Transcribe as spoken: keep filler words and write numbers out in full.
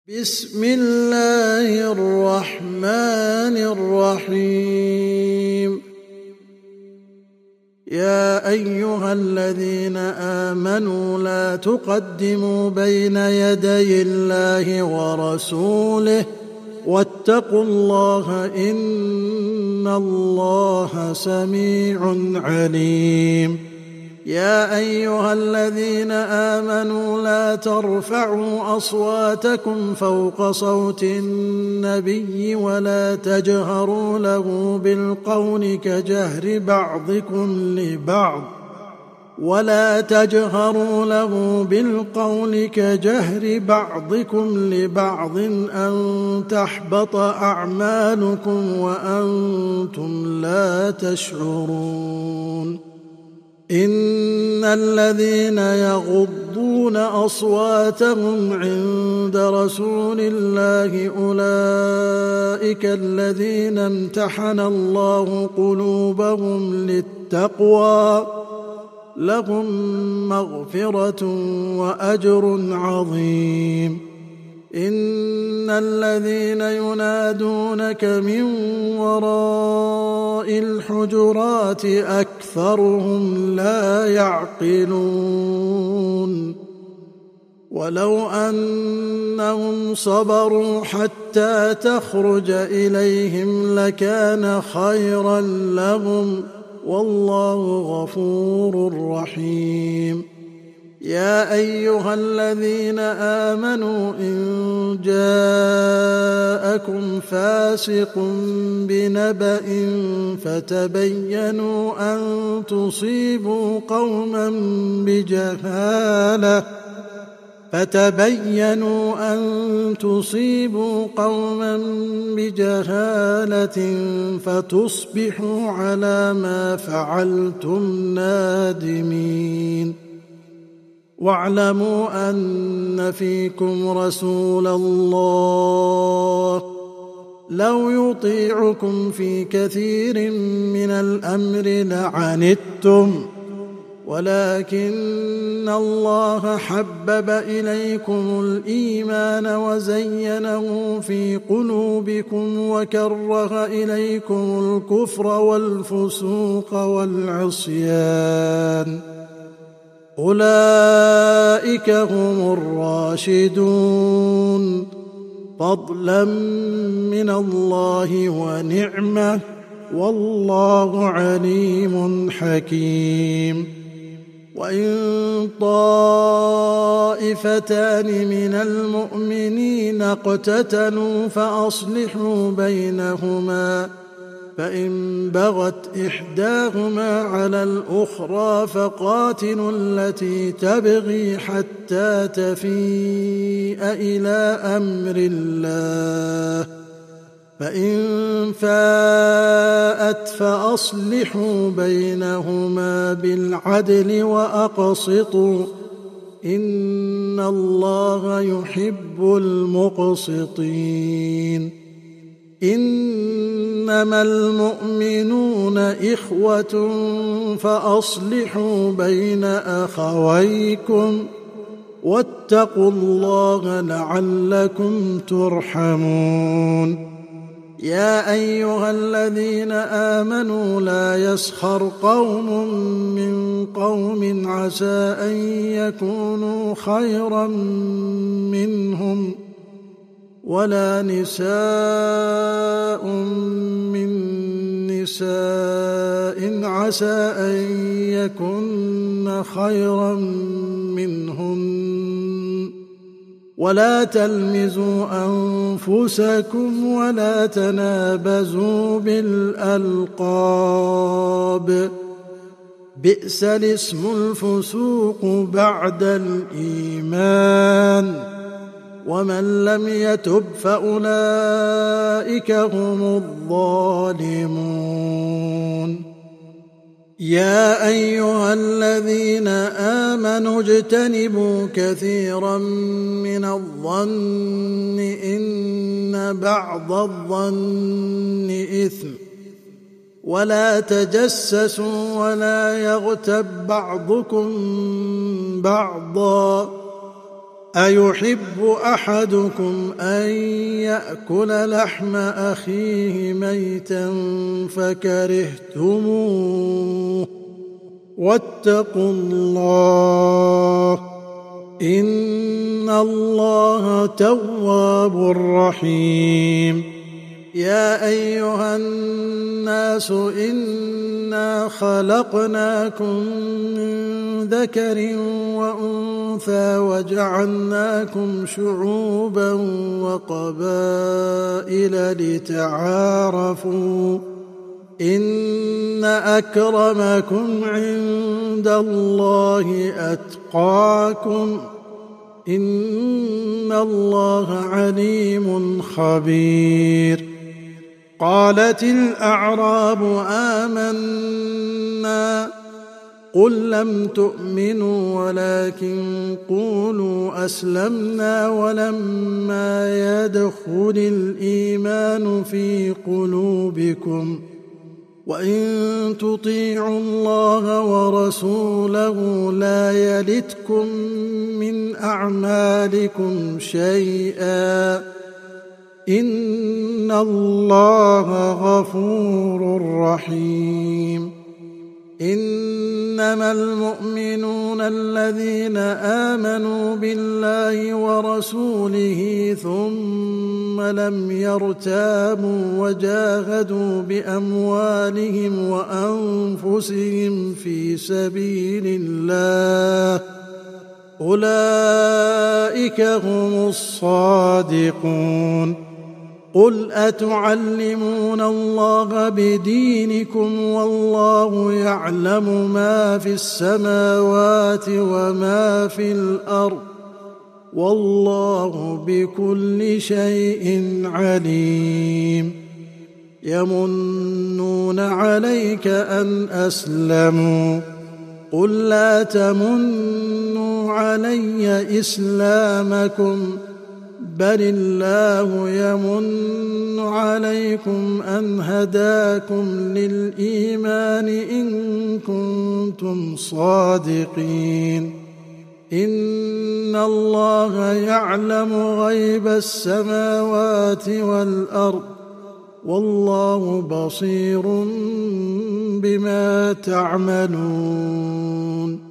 بسم الله الرحمن الرحيم. يا أيها الذين آمنوا لا تقدموا بين يدي الله ورسوله واتقوا الله إن الله سميع عليم. يا أيها الذين آمنوا لا ترفعوا أصواتكم فوق صوت النبي ولا تجهروا له بالقول كجهر بعضكم لبعض ولا تجهروا له بالقول كجهر بعضكم لبعض أن تحبط أعمالكم وأنتم لا تشعرون. إن الذين يغضون أصواتهم عند رسول الله أولئك الذين امتحن الله قلوبهم للتقوى لهم مغفرة وأجر عظيم. إن الذين ينادونك من وراء الحجرات أكثرهم لا يعقلون. ولو أنهم صبروا حتى تخرج إليهم لكان خيرا لهم والله غفور رحيم. يا أيها الذين آمنوا إن جاءكم فاسق بنبأ فتبينوا أن تصيبوا قوما بجهالة فتبينوا أن تصيبوا قوما بجهالة فتصبحوا على ما فعلتم نادمين. واعلموا أن فيكم رسول الله لو يطيعكم في كثير من الأمر لعنتم ولكن الله حبب إليكم الإيمان وزينه في قلوبكم وكره إليكم الكفر والفسوق والعصيان أولئك هم الراشدون فضلا من الله ونعمة والله عليم حكيم. وإن طائفتان من المؤمنين اقتتلوا فأصلحوا بينهما فإن بغت إحداهما على الأخرى فقاتلوا التي تبغي حتى تفيء إلى أمر الله فإن فاءت فأصلحوا بينهما بالعدل وأقسطوا إن الله يحب المقسطين. إنما المؤمنون إخوة فأصلحوا بين أخويكم واتقوا الله لعلكم ترحمون. يا أيها الذين آمنوا لا يسخر قوم من قوم عسى أن يكونوا خيرا منهم ولا نساء من نساء عسى أن يكن خيرا منهن ولا تلمزوا أنفسكم ولا تنابزوا بالألقاب بئس الاسم الفسوق بعد الإيمان ومن لم يتب فأولئك هم الظالمون. يا أيها الذين آمنوا اجتنبوا كثيرا من الظن إن بعض الظن إثم ولا تجسسوا ولا يغتب بعضكم بعضا أيحب أحدكم أن يأكل لحم أخيه ميتا فكرهتموه واتقوا الله إن الله تواب رحيم. يا أيها الناس إنا خلقناكم من ذكر وأنثى وجعلناكم شعوبا وقبائل لتعارفوا إن أكرمكم عند الله أتقاكم إن الله عليم خبير. قالت الأعراب آمنا قل لم تؤمنوا ولكن قولوا أسلمنا ولما يدخل الإيمان في قلوبكم وإن تطيعوا الله ورسوله لا يلتكم من أعمالكم شيئا إن الله غفور رحيم. إنما المؤمنون الذين آمنوا بالله ورسوله ثم لم يرتابوا وجاهدوا بأموالهم وأنفسهم في سبيل الله أولئك هم الصادقون. قل أتعلمون الله بدينكم والله يعلم ما في السماوات وما في الأرض والله بكل شيء عليم. يمنون عليك أن أسلموا قل لا تمنوا علي إسلامكم بل الله يمن عليكم أن هداكم للإيمان إن كنتم صادقين. إن الله يعلم غيب السماوات والأرض والله بصير بما تعملون.